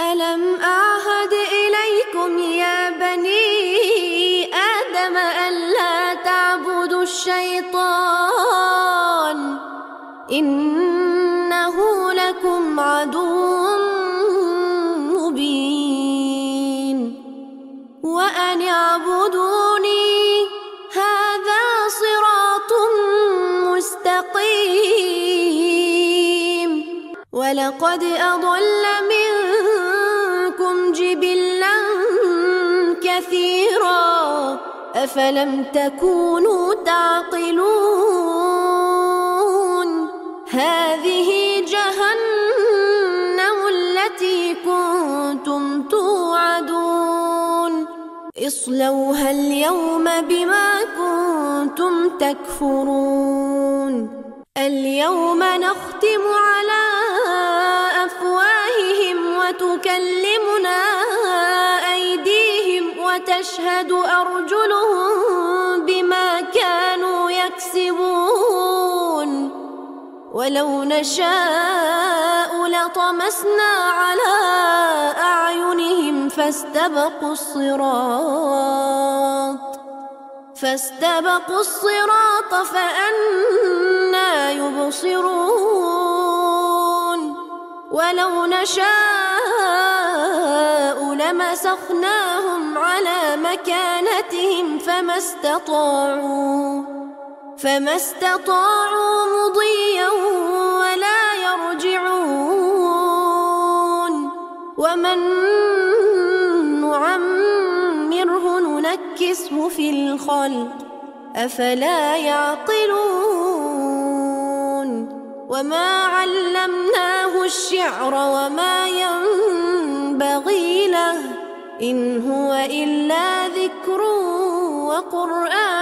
ألم أعهد إليكم يا بني آدم ألا تعبدوا الشيطان إنه لكم عدو مبين وأن اعبدوني هذا صراط مستقيم ولقد أضل منكم جبلا كثيرا أفلم تكونوا تعقلون هذه جهنم التي كنتم توعدون اصلوها اليوم بما كنتم تكفرون اليوم نختم على أفواههم وتكلمنا أيديهم وتشهد أرجلهم بما كانوا يكسبون ولو نشاء لطمسنا على أعينهم فاستبقوا الصراط فأنى يبصرون ولو نشاء لمسخناهم على مكانتهم فما استطاعوا مضيا ولا يرجعون ومن نعمره ننكسه في الخلق أفلا يعقلون وما علمناه الشعر وما ينبغي له إن هو إلا ذكر وقرآن